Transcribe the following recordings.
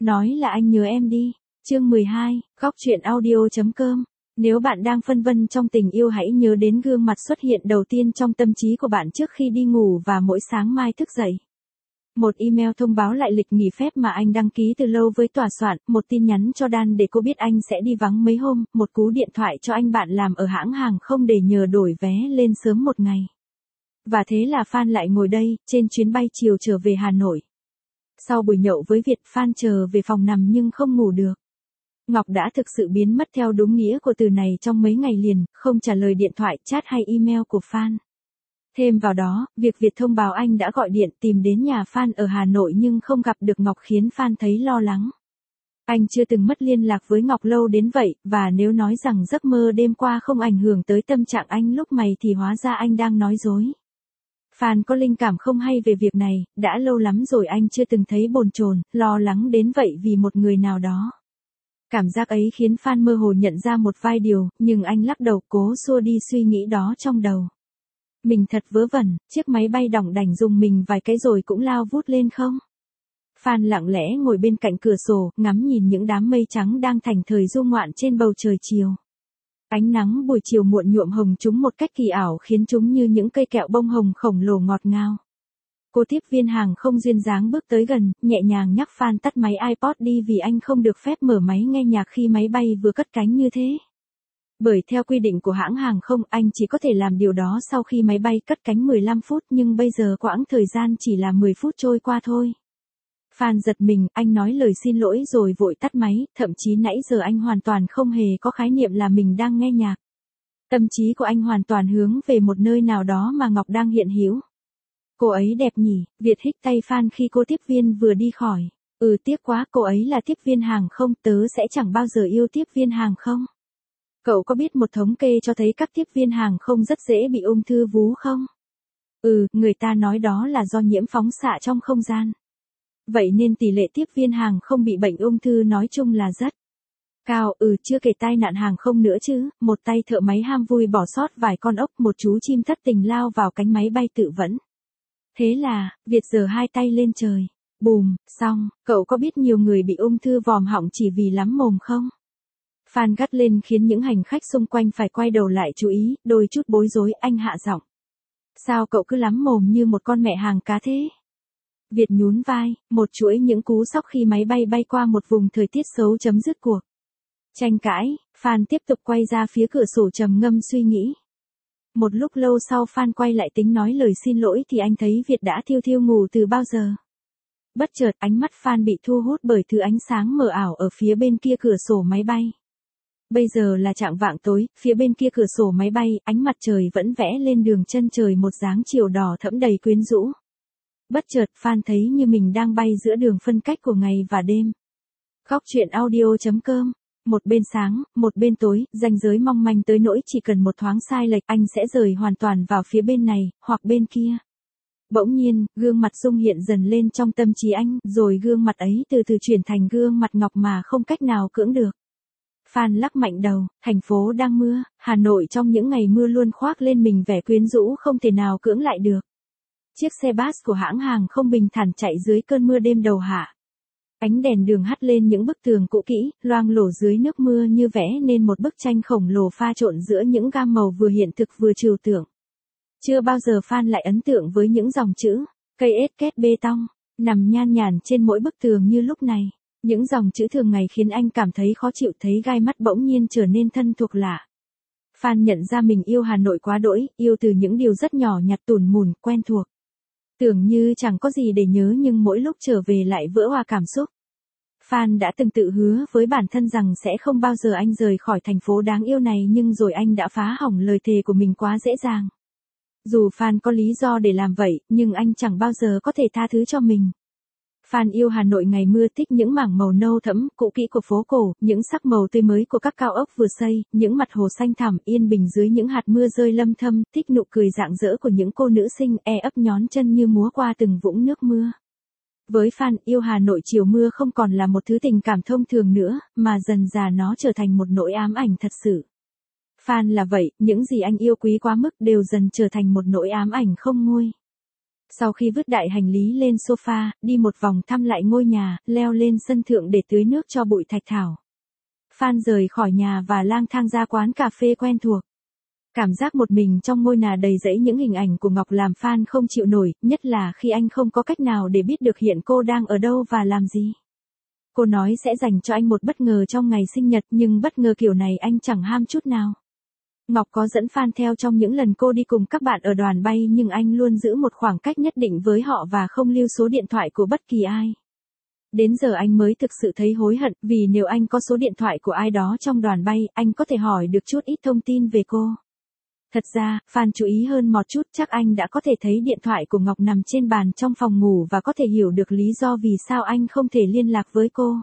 Nói là anh nhớ em đi. Chương 12, góc truyện audio.com. Nếu bạn đang phân vân trong tình yêu hãy nhớ đến gương mặt xuất hiện đầu tiên trong tâm trí của bạn trước khi đi ngủ và mỗi sáng mai thức dậy. Một email thông báo lại lịch nghỉ phép mà anh đăng ký từ lâu với tòa soạn, một tin nhắn cho Dan để cô biết anh sẽ đi vắng mấy hôm, một cú điện thoại cho anh bạn làm ở hãng hàng không để nhờ đổi vé lên sớm một ngày. Và thế là Phan lại ngồi đây, trên chuyến bay chiều trở về Hà Nội. Sau buổi nhậu với Việt, Phan chờ về phòng nằm nhưng không ngủ được. Ngọc đã thực sự biến mất theo đúng nghĩa của từ này trong mấy ngày liền, không trả lời điện thoại, chat hay email của Phan. Thêm vào đó, việc Việt thông báo anh đã gọi điện tìm đến nhà Phan ở Hà Nội nhưng không gặp được Ngọc khiến Phan thấy lo lắng. Anh chưa từng mất liên lạc với Ngọc lâu đến vậy, và nếu nói rằng giấc mơ đêm qua không ảnh hưởng tới tâm trạng anh lúc này thì hóa ra anh đang nói dối. Phan có linh cảm không hay về việc này, đã lâu lắm rồi anh chưa từng thấy bồn chồn, lo lắng đến vậy vì một người nào đó. Cảm giác ấy khiến Phan mơ hồ nhận ra một vài điều, nhưng anh lắc đầu cố xua đi suy nghĩ đó trong đầu. Mình thật vớ vẩn, chiếc máy bay đỏng đảnh dùng mình vài cái rồi cũng lao vút lên không? Phan lặng lẽ ngồi bên cạnh cửa sổ, ngắm nhìn những đám mây trắng đang thành thời du ngoạn trên bầu trời chiều. Ánh nắng buổi chiều muộn nhuộm hồng chúng một cách kỳ ảo khiến chúng như những cây kẹo bông hồng khổng lồ ngọt ngào. Cô tiếp viên hàng không duyên dáng bước tới gần, nhẹ nhàng nhắc Phan tắt máy iPod đi vì anh không được phép mở máy nghe nhạc khi máy bay vừa cất cánh như thế. Bởi theo quy định của hãng hàng không, anh chỉ có thể làm điều đó sau khi máy bay cất cánh 15 phút nhưng bây giờ quãng thời gian chỉ là 10 phút trôi qua thôi. Phan giật mình, anh nói lời xin lỗi rồi vội tắt máy, thậm chí nãy giờ anh hoàn toàn không hề có khái niệm là mình đang nghe nhạc. Tâm trí của anh hoàn toàn hướng về một nơi nào đó mà Ngọc đang hiện hữu. Cô ấy đẹp nhỉ, Việt hít tay Phan khi cô tiếp viên vừa đi khỏi. Tiếc quá, cô ấy là tiếp viên hàng không, tớ sẽ chẳng bao giờ yêu tiếp viên hàng không. Cậu có biết một thống kê cho thấy các tiếp viên hàng không rất dễ bị ung thư vú không? Người ta nói đó là do nhiễm phóng xạ trong không gian. Vậy nên tỷ lệ tiếp viên hàng không bị bệnh ung thư nói chung là rất cao. Chưa kể tai nạn hàng không nữa chứ, một tay thợ máy ham vui bỏ sót vài con ốc, một chú chim thất tình lao vào cánh máy bay tự vẫn. Thế là, Việt giở hai tay lên trời. Bùm, xong, cậu có biết nhiều người bị ung thư vòm họng chỉ vì lắm mồm không? Phan gắt lên khiến những hành khách xung quanh phải quay đầu lại chú ý, đôi chút bối rối, anh hạ giọng. Sao cậu cứ lắm mồm như một con mẹ hàng cá thế? Việt nhún vai, một chuỗi những cú sốc khi máy bay bay qua một vùng thời tiết xấu chấm dứt cuộc tranh cãi. Phan tiếp tục quay ra phía cửa sổ trầm ngâm suy nghĩ. Một lúc lâu sau Phan quay lại tính nói lời xin lỗi thì anh thấy Việt đã thiêu thiêu ngủ từ bao giờ. Bất chợt ánh mắt Phan bị thu hút bởi thứ ánh sáng mờ ảo ở phía bên kia cửa sổ máy bay. Bây giờ là chạng vạng tối, phía bên kia cửa sổ máy bay, ánh mặt trời vẫn vẽ lên đường chân trời một dáng chiều đỏ thẫm đầy quyến rũ. Bất chợt Phan thấy như mình đang bay giữa đường phân cách của ngày và đêm. Góc truyện audio.com. Một bên sáng, một bên tối, ranh giới mong manh tới nỗi chỉ cần một thoáng sai lệch anh sẽ rời hoàn toàn vào phía bên này, hoặc bên kia. Bỗng nhiên, gương mặt Dung hiện dần lên trong tâm trí anh, rồi gương mặt ấy từ từ chuyển thành gương mặt Ngọc mà không cách nào cưỡng được. Phan lắc mạnh đầu, thành phố đang mưa, Hà Nội trong những ngày mưa luôn khoác lên mình vẻ quyến rũ không thể nào cưỡng lại được. Chiếc xe bus của hãng hàng không bình thản chạy dưới cơn mưa đêm đầu hạ. Ánh đèn đường hắt lên những bức tường cũ kỹ, loang lổ dưới nước mưa như vẽ nên một bức tranh khổng lồ pha trộn giữa những gam màu vừa hiện thực vừa trừu tượng. Chưa bao giờ Phan lại ấn tượng với những dòng chữ, cây ếch kết bê tông, nằm nhan nhản trên mỗi bức tường như lúc này. Những dòng chữ thường ngày khiến anh cảm thấy khó chịu, thấy gai mắt bỗng nhiên trở nên thân thuộc lạ. Phan nhận ra mình yêu Hà Nội quá đỗi, yêu từ những điều rất nhỏ nhặt tủn mủn, quen thuộc. Tưởng như chẳng có gì để nhớ nhưng mỗi lúc trở về lại vỡ òa cảm xúc. Phan đã từng tự hứa với bản thân rằng sẽ không bao giờ anh rời khỏi thành phố đáng yêu này nhưng rồi anh đã phá hỏng lời thề của mình quá dễ dàng. Dù Phan có lý do để làm vậy, nhưng anh chẳng bao giờ có thể tha thứ cho mình. Phan yêu Hà Nội ngày mưa, thích những mảng màu nâu thẫm, cũ kỹ của phố cổ, những sắc màu tươi mới của các cao ốc vừa xây, những mặt hồ xanh thẳm yên bình dưới những hạt mưa rơi lâm thâm, thích nụ cười rạng rỡ của những cô nữ sinh ấp nhón chân như múa qua từng vũng nước mưa. Với Phan, yêu Hà Nội chiều mưa không còn là một thứ tình cảm thông thường nữa, mà dần dà nó trở thành một nỗi ám ảnh thật sự. Phan là vậy, những gì anh yêu quý quá mức đều dần trở thành một nỗi ám ảnh không nguôi. Sau khi vứt đại hành lý lên sofa, đi một vòng thăm lại ngôi nhà, leo lên sân thượng để tưới nước cho bụi thạch thảo. Phan rời khỏi nhà và lang thang ra quán cà phê quen thuộc. Cảm giác một mình trong ngôi nhà đầy rẫy những hình ảnh của Ngọc làm Phan không chịu nổi, nhất là khi anh không có cách nào để biết được hiện cô đang ở đâu và làm gì. Cô nói sẽ dành cho anh một bất ngờ trong ngày sinh nhật, nhưng bất ngờ kiểu này anh chẳng ham chút nào. Ngọc có dẫn Phan theo trong những lần cô đi cùng các bạn ở đoàn bay, nhưng anh luôn giữ một khoảng cách nhất định với họ và không lưu số điện thoại của bất kỳ ai. Đến giờ anh mới thực sự thấy hối hận, vì nếu anh có số điện thoại của ai đó trong đoàn bay, anh có thể hỏi được chút ít thông tin về cô. Thật ra, Phan chú ý hơn một chút, chắc anh đã có thể thấy điện thoại của Ngọc nằm trên bàn trong phòng ngủ và có thể hiểu được lý do vì sao anh không thể liên lạc với cô.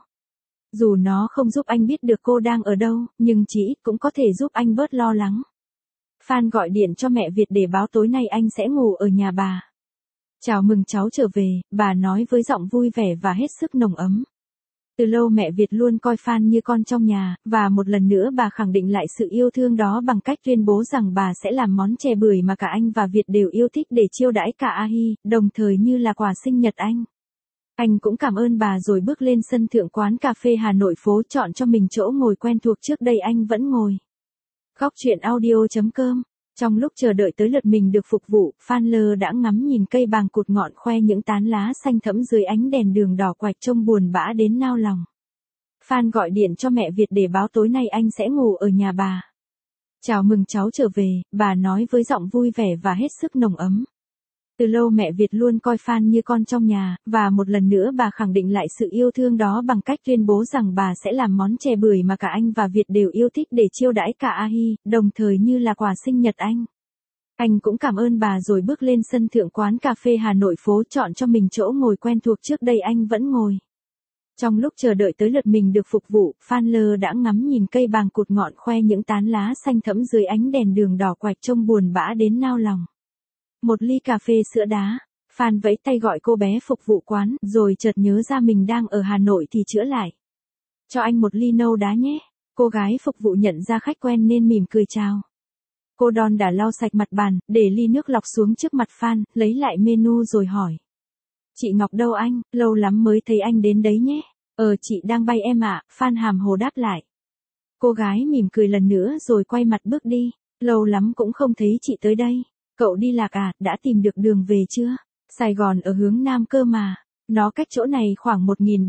Dù nó không giúp anh biết được cô đang ở đâu, nhưng chỉ ít cũng có thể giúp anh bớt lo lắng. Phan gọi điện cho mẹ Việt để báo tối nay anh sẽ ngủ ở nhà bà. Chào mừng cháu trở về, bà nói với giọng vui vẻ và hết sức nồng ấm. Từ lâu mẹ Việt luôn coi Phan như con trong nhà, và một lần nữa bà khẳng định lại sự yêu thương đó bằng cách tuyên bố rằng bà sẽ làm món chè bưởi mà cả anh và Việt đều yêu thích để chiêu đãi cả A Hi, đồng thời như là quà sinh nhật anh. Anh cũng cảm ơn bà rồi bước lên sân thượng quán cà phê Hà Nội phố, chọn cho mình chỗ ngồi quen thuộc trước đây anh vẫn ngồi. Góc truyện audio.com. Trong lúc chờ đợi tới lượt mình được phục vụ, Phan lơ đãng ngắm nhìn cây bàng cụt ngọn khoe những tán lá xanh thẫm dưới ánh đèn đường đỏ quạch trông buồn bã đến nao lòng. Phan gọi điện cho mẹ Việt để báo tối nay anh sẽ ngủ ở nhà bà. Chào mừng cháu trở về, bà nói với giọng vui vẻ và hết sức nồng ấm. Từ lâu mẹ Việt luôn coi Phan như con trong nhà, và một lần nữa bà khẳng định lại sự yêu thương đó bằng cách tuyên bố rằng bà sẽ làm món chè bưởi mà cả anh và Việt đều yêu thích để chiêu đãi cả A Hi, đồng thời như là quà sinh nhật anh. Anh cũng cảm ơn bà rồi bước lên sân thượng quán cà phê Hà Nội phố, chọn cho mình chỗ ngồi quen thuộc trước đây anh vẫn ngồi. Trong lúc chờ đợi tới lượt mình được phục vụ, Phan lơ đãng ngắm nhìn cây bàng cụt ngọn khoe những tán lá xanh thẫm dưới ánh đèn đường đỏ quạch trông buồn bã đến nao lòng. Một ly cà phê sữa đá. Phan vẫy tay gọi cô bé phục vụ quán, rồi chợt nhớ ra mình đang ở Hà Nội thì chữa lại. Cho anh một ly nâu đá nhé. Cô gái phục vụ nhận ra khách quen nên mỉm cười chào. Cô đon đã lau sạch mặt bàn, để ly nước lọc xuống trước mặt Phan, lấy lại menu rồi hỏi. Chị Ngọc đâu anh, lâu lắm mới thấy anh đến đấy nhé. Chị đang bay em ạ, Phan hàm hồ đáp lại. Cô gái mỉm cười lần nữa rồi quay mặt bước đi. Lâu lắm cũng không thấy chị tới đây. Cậu đi lạc à, đã tìm được đường về chưa? Sài Gòn ở hướng Nam cơ mà. Nó cách chỗ này khoảng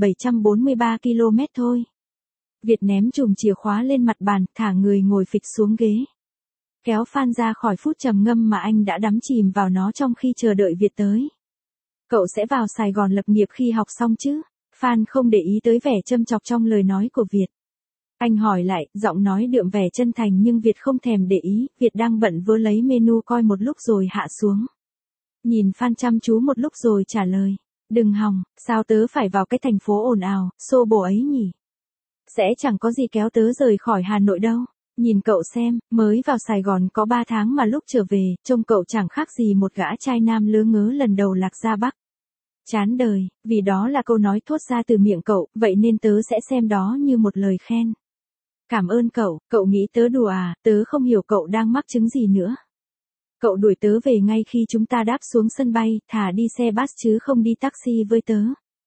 1743 km thôi. Việt ném chùm chìa khóa lên mặt bàn, thả người ngồi phịch xuống ghế. Kéo Phan ra khỏi phút trầm ngâm mà anh đã đắm chìm vào nó trong khi chờ đợi Việt tới. Cậu sẽ vào Sài Gòn lập nghiệp khi học xong chứ? Phan không để ý tới vẻ châm chọc trong lời nói của Việt. Anh hỏi lại, giọng nói đượm vẻ chân thành, nhưng Việt không thèm để ý. Việt đang bận vơ lấy menu coi một lúc rồi hạ xuống. Nhìn Phan chăm chú một lúc rồi trả lời. Đừng hòng, sao tớ phải vào cái thành phố ồn ào, xô bồ ấy nhỉ? Sẽ chẳng có gì kéo tớ rời khỏi Hà Nội đâu. Nhìn cậu xem, mới vào Sài Gòn có 3 tháng mà lúc trở về, trông cậu chẳng khác gì một gã trai nam lứa ngớ lần đầu lạc ra Bắc. Chán đời, vì đó là câu nói thốt ra từ miệng cậu, vậy nên tớ sẽ xem đó như một lời khen. Cảm ơn cậu nghĩ tớ đùa à, tớ không hiểu cậu đang mắc chứng gì nữa. Cậu đuổi tớ về ngay khi chúng ta đáp xuống sân bay, thà đi xe bus chứ không đi taxi với tớ.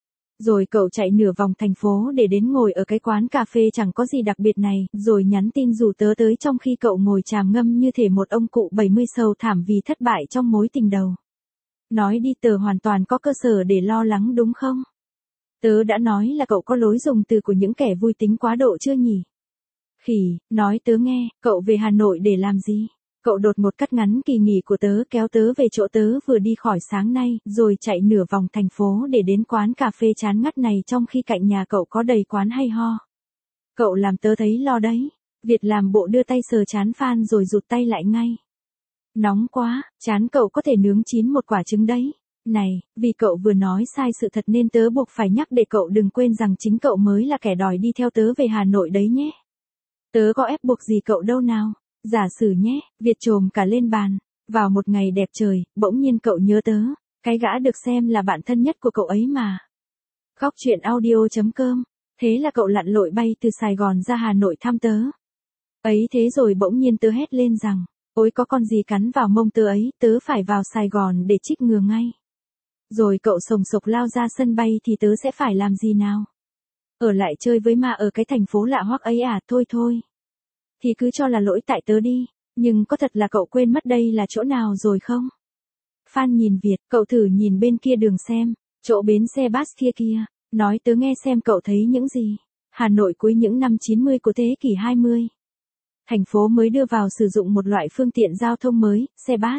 Rồi cậu chạy nửa vòng thành phố để đến ngồi ở cái quán cà phê chẳng có gì đặc biệt này, rồi nhắn tin rủ tớ tới trong khi cậu ngồi tràm ngâm như thể một ông cụ 70 sầu thảm vì thất bại trong mối tình đầu. Nói đi, tớ hoàn toàn có cơ sở để lo lắng đúng không? Tớ đã nói là cậu có lối dùng từ của những kẻ vui tính quá độ chưa nhỉ? Khỉ, nói tớ nghe, cậu về Hà Nội để làm gì? Cậu đột ngột cắt ngắn kỳ nghỉ của tớ, kéo tớ về chỗ tớ vừa đi khỏi sáng nay, rồi chạy nửa vòng thành phố để đến quán cà phê chán ngắt này trong khi cạnh nhà cậu có đầy quán hay ho. Cậu làm tớ thấy lo đấy. Việt làm bộ đưa tay sờ chán Phan rồi rụt tay lại ngay. Nóng quá, chán cậu có thể nướng chín một quả trứng đấy. Này, vì cậu vừa nói sai sự thật nên tớ buộc phải nhắc để cậu đừng quên rằng chính cậu mới là kẻ đòi đi theo tớ về Hà Nội đấy nhé. Tớ có ép buộc gì cậu đâu nào. Giả sử nhé, Việt trồm cả lên bàn. Vào một ngày đẹp trời, bỗng nhiên cậu nhớ tớ. Cái gã được xem là bạn thân nhất của cậu ấy mà. Góc truyện audio.com. Thế là cậu lặn lội bay từ Sài Gòn ra Hà Nội thăm tớ. Ấy thế rồi bỗng nhiên tớ hét lên rằng, ôi có con gì cắn vào mông tớ ấy, tớ phải vào Sài Gòn để chích ngừa ngay. Rồi cậu sồng sộc lao ra sân bay thì tớ sẽ phải làm gì nào? Ở lại chơi với ma ở cái thành phố lạ hoắc ấy à? Thôi thôi. Thì cứ cho là lỗi tại tớ đi, nhưng có thật là cậu quên mất đây là chỗ nào rồi không? Phan nhìn Việt, cậu thử nhìn bên kia đường xem, chỗ bến xe bus kia kia, nói tớ nghe xem cậu thấy những gì. Hà Nội cuối những năm 90 của thế kỷ 20. Thành phố mới đưa vào sử dụng một loại phương tiện giao thông mới, xe bus.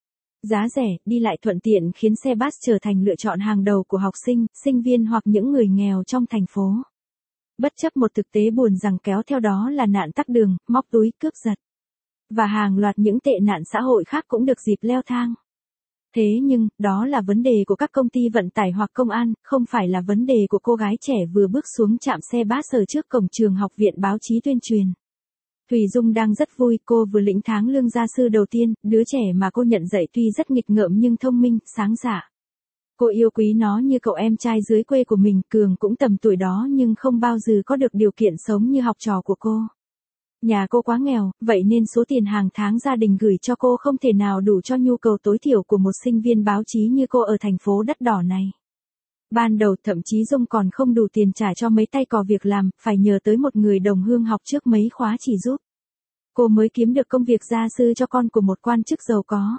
Giá rẻ, đi lại thuận tiện khiến xe bus trở thành lựa chọn hàng đầu của học sinh, sinh viên hoặc những người nghèo trong thành phố. Bất chấp một thực tế buồn rằng kéo theo đó là nạn tắc đường, móc túi, cướp giật. Và hàng loạt những tệ nạn xã hội khác cũng được dịp leo thang. Thế nhưng, đó là vấn đề của các công ty vận tải hoặc công an, không phải là vấn đề của cô gái trẻ vừa bước xuống trạm xe bus ở trước cổng trường học viện báo chí tuyên truyền. Thùy Dung đang rất vui, cô vừa lĩnh tháng lương gia sư đầu tiên, đứa trẻ mà cô nhận dạy tuy rất nghịch ngợm nhưng thông minh, sáng dạ. Cô yêu quý nó như cậu em trai dưới quê của mình, Cường cũng tầm tuổi đó nhưng không bao giờ có được điều kiện sống như học trò của cô. Nhà cô quá nghèo, vậy nên số tiền hàng tháng gia đình gửi cho cô không thể nào đủ cho nhu cầu tối thiểu của một sinh viên báo chí như cô ở thành phố đắt đỏ này. Ban đầu thậm chí Dung còn không đủ tiền trả cho mấy tay cò việc làm, phải nhờ tới một người đồng hương học trước mấy khóa chỉ giúp. Cô mới kiếm được công việc gia sư cho con của một quan chức giàu có.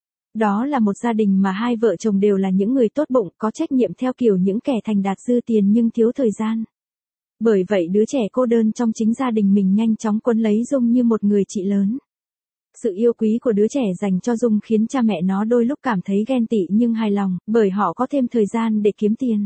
Đó là một gia đình mà hai vợ chồng đều là những người tốt bụng, có trách nhiệm theo kiểu những kẻ thành đạt dư tiền nhưng thiếu thời gian. Bởi vậy đứa trẻ cô đơn trong chính gia đình mình nhanh chóng quấn lấy Dung như một người chị lớn. Sự yêu quý của đứa trẻ dành cho Dung khiến cha mẹ nó đôi lúc cảm thấy ghen tị nhưng hài lòng, bởi họ có thêm thời gian để kiếm tiền.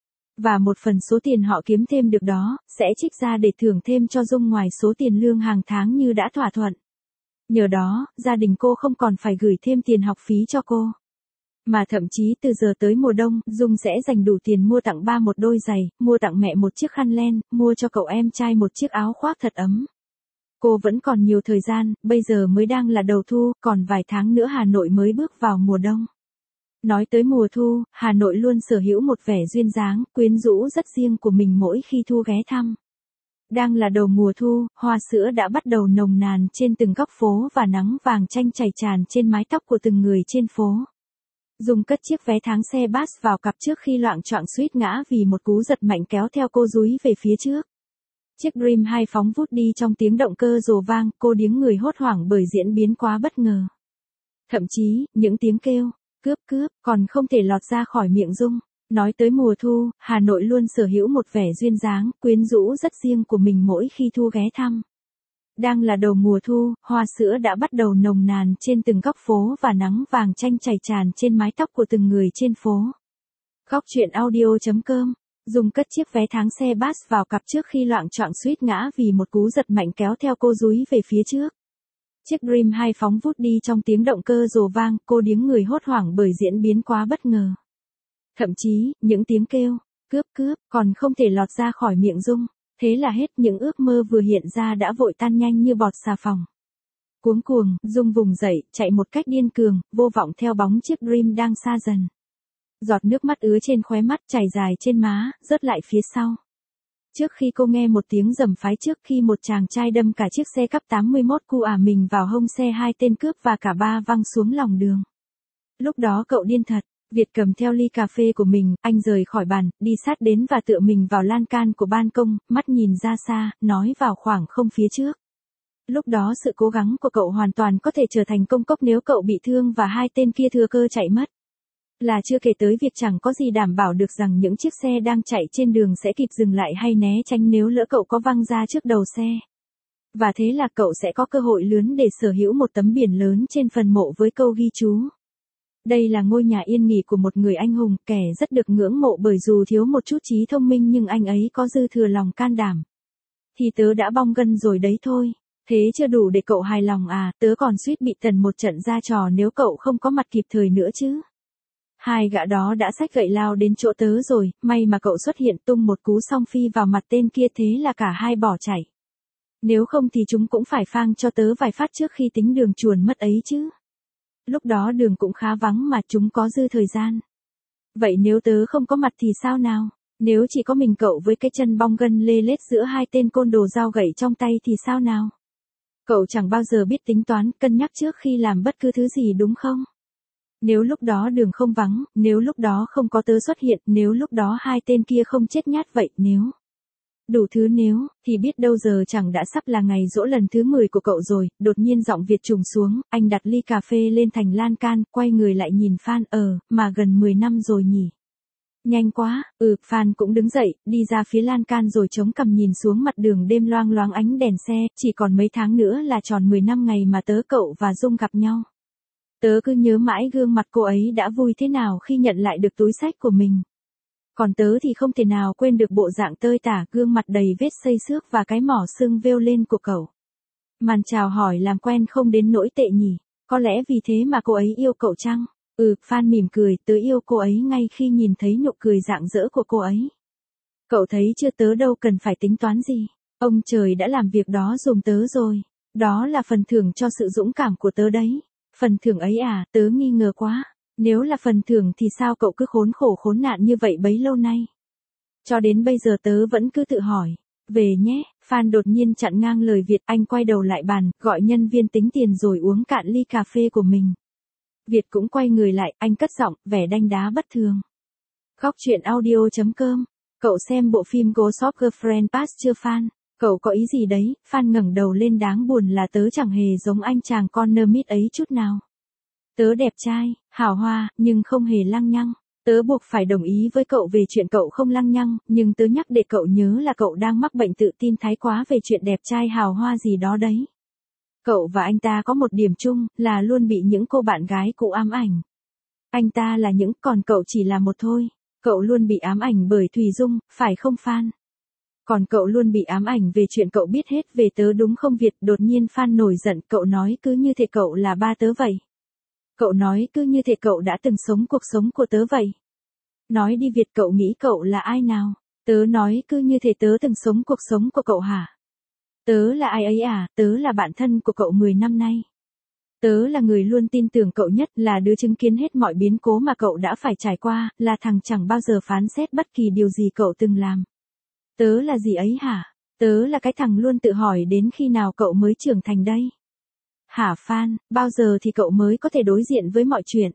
Và một phần số tiền họ kiếm thêm được đó, sẽ trích ra để thưởng thêm cho Dung ngoài số tiền lương hàng tháng như đã thỏa thuận. Nhờ đó, gia đình cô không còn phải gửi thêm tiền học phí cho cô. Mà thậm chí từ giờ tới mùa đông, Dung sẽ dành đủ tiền mua tặng ba một đôi giày, mua tặng mẹ một chiếc khăn len, mua cho cậu em trai một chiếc áo khoác thật ấm. Cô vẫn còn nhiều thời gian, bây giờ mới đang là đầu thu, còn vài tháng nữa Hà Nội mới bước vào mùa đông. Nói tới mùa thu, Hà Nội luôn sở hữu một vẻ duyên dáng, quyến rũ rất riêng của mình mỗi khi thu ghé thăm. Đang là đầu mùa thu, hoa sữa đã bắt đầu nồng nàn trên từng góc phố và nắng vàng chanh chảy tràn trên mái tóc của từng người trên phố. Dung cất chiếc vé tháng xe bus vào cặp trước khi loạng choạng suýt ngã vì một cú giật mạnh kéo theo cô dúi về phía trước. Chiếc Dream 2 phóng vút đi trong tiếng động cơ rồ vang, cô điếng người hốt hoảng bởi diễn biến quá bất ngờ. Thậm chí, những tiếng kêu, cướp cướp, còn không thể lọt ra khỏi miệng Dung. Nói tới mùa thu, Hà Nội luôn sở hữu một vẻ duyên dáng, quyến rũ rất riêng của mình mỗi khi thu ghé thăm. Đang là đầu mùa thu, hoa sữa đã bắt đầu nồng nàn trên từng góc phố và nắng vàng chanh chảy tràn trên mái tóc của từng người trên phố. Góc chuyện audio.com, Dung cất chiếc vé tháng xe bus vào cặp trước khi loạng choạng suýt ngã vì một cú giật mạnh kéo theo cô dúi về phía trước. Chiếc Dream 2 phóng vút đi trong tiếng động cơ rồ vang, cô điếng người hốt hoảng bởi diễn biến quá bất ngờ. Thậm chí, những tiếng kêu, cướp cướp, còn không thể lọt ra khỏi miệng Dung. Thế là hết, những ước mơ vừa hiện ra đã vội tan nhanh như bọt xà phòng. Cuống cuồng, Dung vùng dậy, chạy một cách điên cường, vô vọng theo bóng chiếc Dream đang xa dần. Giọt nước mắt ứa trên khóe mắt, chảy dài trên má, rớt lại phía sau. Trước khi cô nghe một tiếng rầm phái trước khi một chàng trai đâm cả chiếc xe cấp 81 cu mình vào hông xe hai tên cướp và cả ba văng xuống lòng đường. Lúc đó cậu điên thật. Việt cầm theo ly cà phê của mình, anh rời khỏi bàn, đi sát đến và tựa mình vào lan can của ban công, mắt nhìn ra xa, nói vào khoảng không phía trước. Lúc đó sự cố gắng của cậu hoàn toàn có thể trở thành công cốc nếu cậu bị thương và hai tên kia thừa cơ chạy mất. Là chưa kể tới việc chẳng có gì đảm bảo được rằng những chiếc xe đang chạy trên đường sẽ kịp dừng lại hay né tránh nếu lỡ cậu có văng ra trước đầu xe. Và thế là cậu sẽ có cơ hội lớn để sở hữu một tấm biển lớn trên phần mộ với câu ghi chú. Đây là ngôi nhà yên nghỉ của một người anh hùng, kẻ rất được ngưỡng mộ bởi dù thiếu một chút trí thông minh nhưng anh ấy có dư thừa lòng can đảm. Thì tớ đã bong gân rồi đấy thôi. Thế chưa đủ để cậu hài lòng à, tớ còn suýt bị tần một trận ra trò nếu cậu không có mặt kịp thời nữa chứ. Hai gã đó đã xách gậy lao đến chỗ tớ rồi, may mà cậu xuất hiện tung một cú song phi vào mặt tên kia thế là cả hai bỏ chạy. Nếu không thì chúng cũng phải phang cho tớ vài phát trước khi tính đường chuồn mất ấy chứ. Lúc đó đường cũng khá vắng mà chúng có dư thời gian. Vậy nếu tớ không có mặt thì sao nào? Nếu chỉ có mình cậu với cái chân bong gân lê lết giữa hai tên côn đồ dao gậy trong tay thì sao nào? Cậu chẳng bao giờ biết tính toán, cân nhắc trước khi làm bất cứ thứ gì đúng không? Nếu lúc đó đường không vắng, nếu lúc đó không có tớ xuất hiện, nếu lúc đó hai tên kia không chết nhát vậy, nếu. Đủ thứ nếu, thì biết đâu giờ chẳng đã sắp là ngày giỗ lần thứ 10 của cậu rồi, đột nhiên giọng Việt trùng xuống, anh đặt ly cà phê lên thành lan can, quay người lại nhìn Phan, mà gần 10 năm rồi nhỉ. Nhanh quá, Phan cũng đứng dậy, đi ra phía lan can rồi chống cằm nhìn xuống mặt đường đêm loang loáng ánh đèn xe, chỉ còn mấy tháng nữa là tròn 10 năm ngày mà tớ cậu và Dung gặp nhau. Tớ cứ nhớ mãi gương mặt cô ấy đã vui thế nào khi nhận lại được túi xách của mình. Còn tớ thì không thể nào quên được bộ dạng tơi tả, gương mặt đầy vết xây xước và cái mỏ sưng vêu lên của cậu. Màn chào hỏi làm quen không đến nỗi tệ nhỉ, có lẽ vì thế mà cô ấy yêu cậu chăng? Phan mỉm cười, tớ yêu cô ấy ngay khi nhìn thấy nụ cười rạng rỡ của cô ấy. Cậu thấy chưa, tớ đâu cần phải tính toán gì. Ông trời đã làm việc đó giùm tớ rồi. Đó là phần thưởng cho sự dũng cảm của tớ đấy. Phần thưởng ấy à, tớ nghi ngờ quá. Nếu là phần thưởng thì sao cậu cứ khốn khổ khốn nạn như vậy bấy lâu nay? Cho đến bây giờ tớ vẫn cứ tự hỏi. Về nhé, Phan đột nhiên chặn ngang lời Việt, anh quay đầu lại bàn, gọi nhân viên tính tiền rồi uống cạn ly cà phê của mình. Việt cũng quay người lại, anh cất giọng, vẻ đanh đá bất thường. Góc truyện audio.com. Cậu xem bộ phim Ghost of Girlfriend Past chưa Phan? Cậu có ý gì đấy? Phan ngẩng đầu lên, đáng buồn là tớ chẳng hề giống anh chàng con nơ mít ấy chút nào. Tớ đẹp trai, hào hoa, nhưng không hề lăng nhăng. Tớ buộc phải đồng ý với cậu về chuyện cậu không lăng nhăng, nhưng tớ nhắc để cậu nhớ là cậu đang mắc bệnh tự tin thái quá về chuyện đẹp trai hào hoa gì đó đấy. Cậu và anh ta có một điểm chung, là luôn bị những cô bạn gái cũ ám ảnh. Anh ta là những, còn cậu chỉ là một thôi. Cậu luôn bị ám ảnh bởi Thùy Dung, phải không Phan? Còn cậu luôn bị ám ảnh về chuyện cậu biết hết về tớ đúng không Việt? Đột nhiên Phan nổi giận, cậu nói cứ như thể cậu là ba tớ vậy. Cậu nói cứ như thể cậu đã từng sống cuộc sống của tớ vậy. Nói đi Việt, cậu nghĩ cậu là ai nào? Tớ nói cứ như thể tớ từng sống cuộc sống của cậu hả? Tớ là ai ấy à? Tớ là bạn thân của cậu 10 năm nay. Tớ là người luôn tin tưởng cậu nhất, là đứa chứng kiến hết mọi biến cố mà cậu đã phải trải qua, là thằng chẳng bao giờ phán xét bất kỳ điều gì cậu từng làm. Tớ là gì ấy hả? Tớ là cái thằng luôn tự hỏi đến khi nào cậu mới trưởng thành đây? Hả Phan, bao giờ thì cậu mới có thể đối diện với mọi chuyện?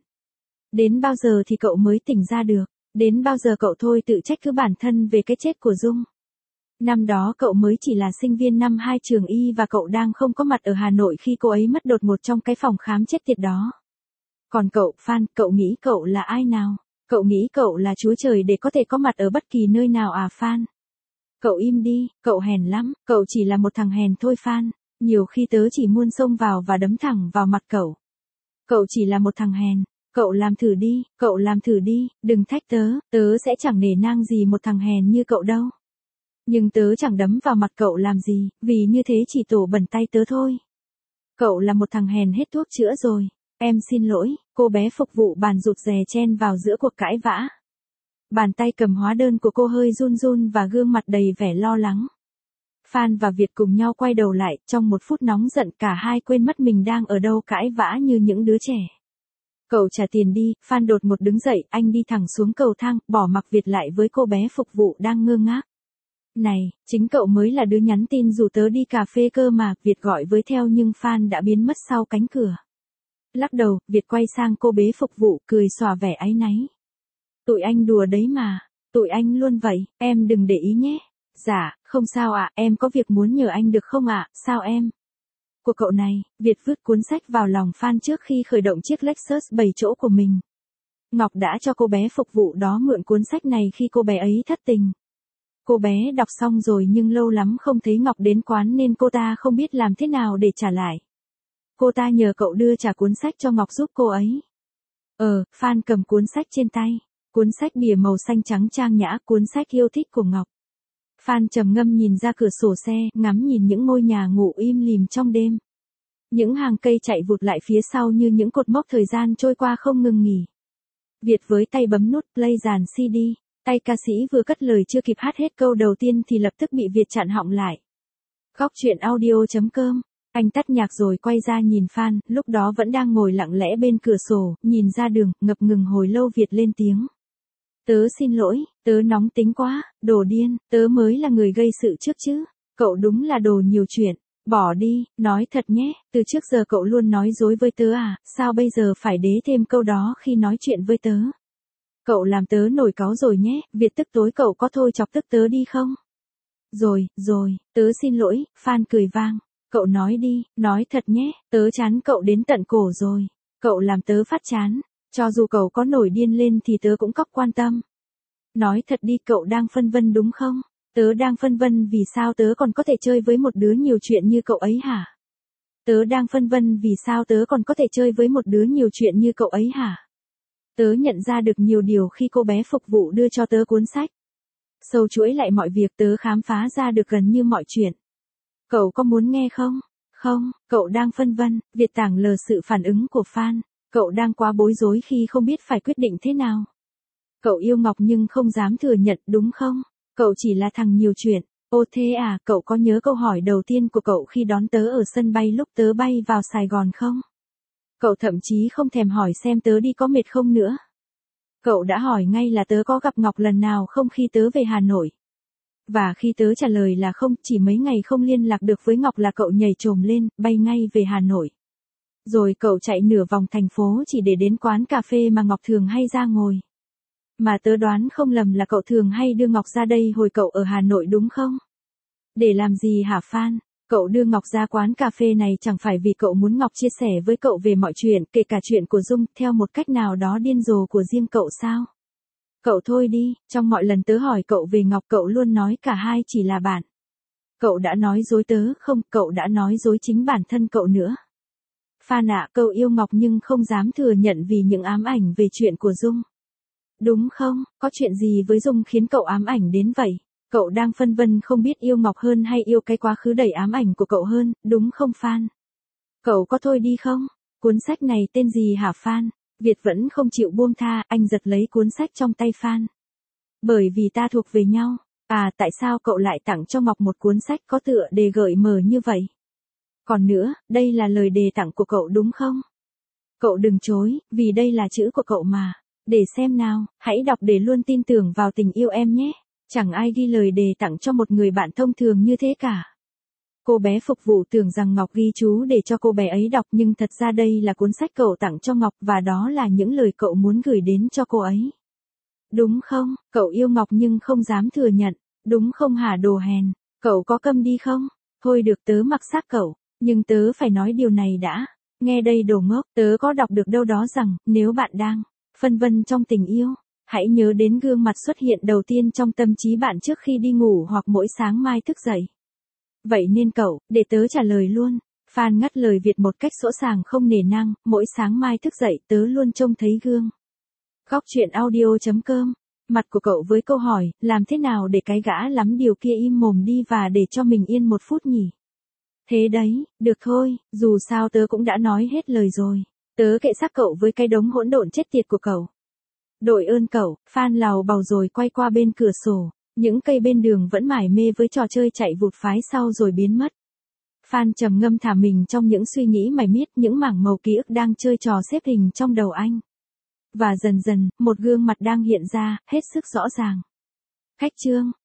Đến bao giờ thì cậu mới tỉnh ra được? Đến bao giờ cậu thôi tự trách cứ bản thân về cái chết của Dung? Năm đó cậu mới chỉ là sinh viên năm 2 trường y và cậu đang không có mặt ở Hà Nội khi cô ấy mất đột ngột trong cái phòng khám chết tiệt đó. Còn cậu, Phan, cậu nghĩ cậu là ai nào? Cậu nghĩ cậu là Chúa Trời để có thể có mặt ở bất kỳ nơi nào à Phan? Cậu im đi, cậu hèn lắm, cậu chỉ là một thằng hèn thôi Phan. Nhiều khi tớ chỉ muốn xông vào và đấm thẳng vào mặt cậu. Cậu chỉ là một thằng hèn. Cậu làm thử đi, đừng thách tớ sẽ chẳng nể nang gì một thằng hèn như cậu đâu. Nhưng tớ chẳng đấm vào mặt cậu làm gì, vì như thế chỉ tổ bẩn tay tớ thôi. Cậu là một thằng hèn hết thuốc chữa rồi. Em xin lỗi, cô bé phục vụ bàn rụt rè chen vào giữa cuộc cãi vã. Bàn tay cầm hóa đơn của cô hơi run run và gương mặt đầy vẻ lo lắng. Phan và Việt cùng nhau quay đầu lại, trong một phút nóng giận cả hai quên mất mình đang ở đâu cãi vã như những đứa trẻ. Cậu trả tiền đi, Phan đột ngột đứng dậy, anh đi thẳng xuống cầu thang, bỏ mặc Việt lại với cô bé phục vụ đang ngơ ngác. Này, chính cậu mới là đứa nhắn tin rủ tớ đi cà phê cơ mà, Việt gọi với theo nhưng Phan đã biến mất sau cánh cửa. Lắc đầu, Việt quay sang cô bé phục vụ, cười xòa vẻ áy náy. Tụi anh đùa đấy mà, tụi anh luôn vậy, em đừng để ý nhé. Dạ, không sao ạ, em có việc muốn nhờ anh được không ạ, sao em? Của cậu này, Việt vứt cuốn sách vào lòng Phan trước khi khởi động chiếc Lexus 7 chỗ của mình. Ngọc đã cho cô bé phục vụ đó mượn cuốn sách này khi cô bé ấy thất tình. Cô bé đọc xong rồi nhưng lâu lắm không thấy Ngọc đến quán nên cô ta không biết làm thế nào để trả lại. Cô ta nhờ cậu đưa trả cuốn sách cho Ngọc giúp cô ấy. Phan cầm cuốn sách trên tay. Cuốn sách bìa màu xanh trắng trang nhã, cuốn sách yêu thích của Ngọc. Phan trầm ngâm nhìn ra cửa sổ xe, ngắm nhìn những ngôi nhà ngủ im lìm trong đêm. Những hàng cây chạy vụt lại phía sau như những cột mốc thời gian trôi qua không ngừng nghỉ. Việt với tay bấm nút play dàn CD, tay ca sĩ vừa cất lời chưa kịp hát hết câu đầu tiên thì lập tức bị Việt chặn họng lại. Góc truyện audio.com. Anh tắt nhạc rồi quay ra nhìn Phan, lúc đó vẫn đang ngồi lặng lẽ bên cửa sổ, nhìn ra đường, ngập ngừng hồi lâu Việt lên tiếng. Tớ xin lỗi, tớ nóng tính quá, đồ điên, tớ mới là người gây sự trước chứ, cậu đúng là đồ nhiều chuyện. Bỏ đi, nói thật nhé, từ trước giờ cậu luôn nói dối với tớ à, sao bây giờ phải đế thêm câu đó khi nói chuyện với tớ? Cậu làm tớ nổi cáu rồi nhé, việc tức tối cậu có thôi chọc tức tớ đi không? Rồi, tớ xin lỗi, Phan cười vang. Cậu nói đi, nói thật nhé, tớ chán cậu đến tận cổ rồi. Cậu làm tớ phát chán, cho dù cậu có nổi điên lên thì tớ cũng cóc quan tâm. Nói thật đi, cậu đang phân vân đúng không? Tớ đang phân vân vì sao tớ còn có thể chơi với một đứa nhiều chuyện như cậu ấy hả? Tớ đang phân vân vì sao tớ còn có thể chơi với một đứa nhiều chuyện như cậu ấy hả? Tớ nhận ra được nhiều điều khi cô bé phục vụ đưa cho tớ cuốn sách. Sâu chuỗi lại mọi việc, tớ khám phá ra được gần như mọi chuyện. Cậu có muốn nghe không? Không, cậu đang phân vân, Việt tảng lờ sự phản ứng của Phan. Cậu đang quá bối rối khi không biết phải quyết định thế nào. Cậu yêu Ngọc nhưng không dám thừa nhận đúng không? Cậu chỉ là thằng nhiều chuyện. Ô thế à, cậu có nhớ câu hỏi đầu tiên của cậu khi đón tớ ở sân bay lúc tớ bay vào Sài Gòn không? Cậu thậm chí không thèm hỏi xem tớ đi có mệt không nữa. Cậu đã hỏi ngay là tớ có gặp Ngọc lần nào không khi tớ về Hà Nội. Và khi tớ trả lời là không, chỉ mấy ngày không liên lạc được với Ngọc là cậu nhảy chồm lên, bay ngay về Hà Nội. Rồi cậu chạy nửa vòng thành phố chỉ để đến quán cà phê mà Ngọc thường hay ra ngồi. Mà tớ đoán không lầm là cậu thường hay đưa Ngọc ra đây hồi cậu ở Hà Nội đúng không? Để làm gì hả Phan? Cậu đưa Ngọc ra quán cà phê này chẳng phải vì cậu muốn Ngọc chia sẻ với cậu về mọi chuyện, kể cả chuyện của Dung, theo một cách nào đó điên rồ của riêng cậu sao? Cậu thôi đi, trong mọi lần tớ hỏi cậu về Ngọc cậu luôn nói cả hai chỉ là bạn. Cậu đã nói dối tớ không, cậu đã nói dối chính bản thân cậu nữa. Phan ạ, cậu yêu Ngọc nhưng không dám thừa nhận vì những ám ảnh về chuyện của Dung. Đúng không, có chuyện gì với Dung khiến cậu ám ảnh đến vậy? Cậu đang phân vân không biết yêu Ngọc hơn hay yêu cái quá khứ đầy ám ảnh của cậu hơn, đúng không Phan? Cậu có thôi đi không? Cuốn sách này tên gì hả Phan? Việt vẫn không chịu buông tha, anh giật lấy cuốn sách trong tay Phan. Bởi vì ta thuộc về nhau. À, tại sao cậu lại tặng cho Ngọc một cuốn sách có tựa đề gợi mở như vậy? Còn nữa, đây là lời đề tặng của cậu đúng không? Cậu đừng chối, vì đây là chữ của cậu mà. Để xem nào, hãy đọc để luôn tin tưởng vào tình yêu em nhé. Chẳng ai ghi lời đề tặng cho một người bạn thông thường như thế cả. Cô bé phục vụ tưởng rằng Ngọc ghi chú để cho cô bé ấy đọc nhưng thật ra đây là cuốn sách cậu tặng cho Ngọc và đó là những lời cậu muốn gửi đến cho cô ấy. Đúng không, cậu yêu Ngọc nhưng không dám thừa nhận, đúng không hả đồ hèn, cậu có câm đi không? Thôi được tớ mặc xác cậu, nhưng tớ phải nói điều này đã. Nghe đây đồ ngốc, tớ có đọc được đâu đó rằng, nếu bạn đang phân vân trong tình yêu, hãy nhớ đến gương mặt xuất hiện đầu tiên trong tâm trí bạn trước khi đi ngủ hoặc mỗi sáng mai thức dậy. Vậy nên cậu, để tớ trả lời luôn. Phan ngắt lời Việt một cách sỗ sàng không nề nang, mỗi sáng mai thức dậy tớ luôn trông thấy gương. Góc truyện audio.com. Mặt của cậu với câu hỏi, làm thế nào để cái gã lắm điều kia im mồm đi và để cho mình yên một phút nhỉ? Thế đấy, được thôi, dù sao tớ cũng đã nói hết lời rồi. Tớ kệ xác cậu với cái đống hỗn độn chết tiệt của cậu. Đội ơn cậu, Phan lào bào rồi quay qua bên cửa sổ. Những cây bên đường vẫn mải mê với trò chơi chạy vụt phái sau rồi biến mất. Phan trầm ngâm thả mình trong những suy nghĩ mải miết, những mảng màu ký ức đang chơi trò xếp hình trong đầu anh. Và dần dần, một gương mặt đang hiện ra, hết sức rõ ràng. Khách Trương,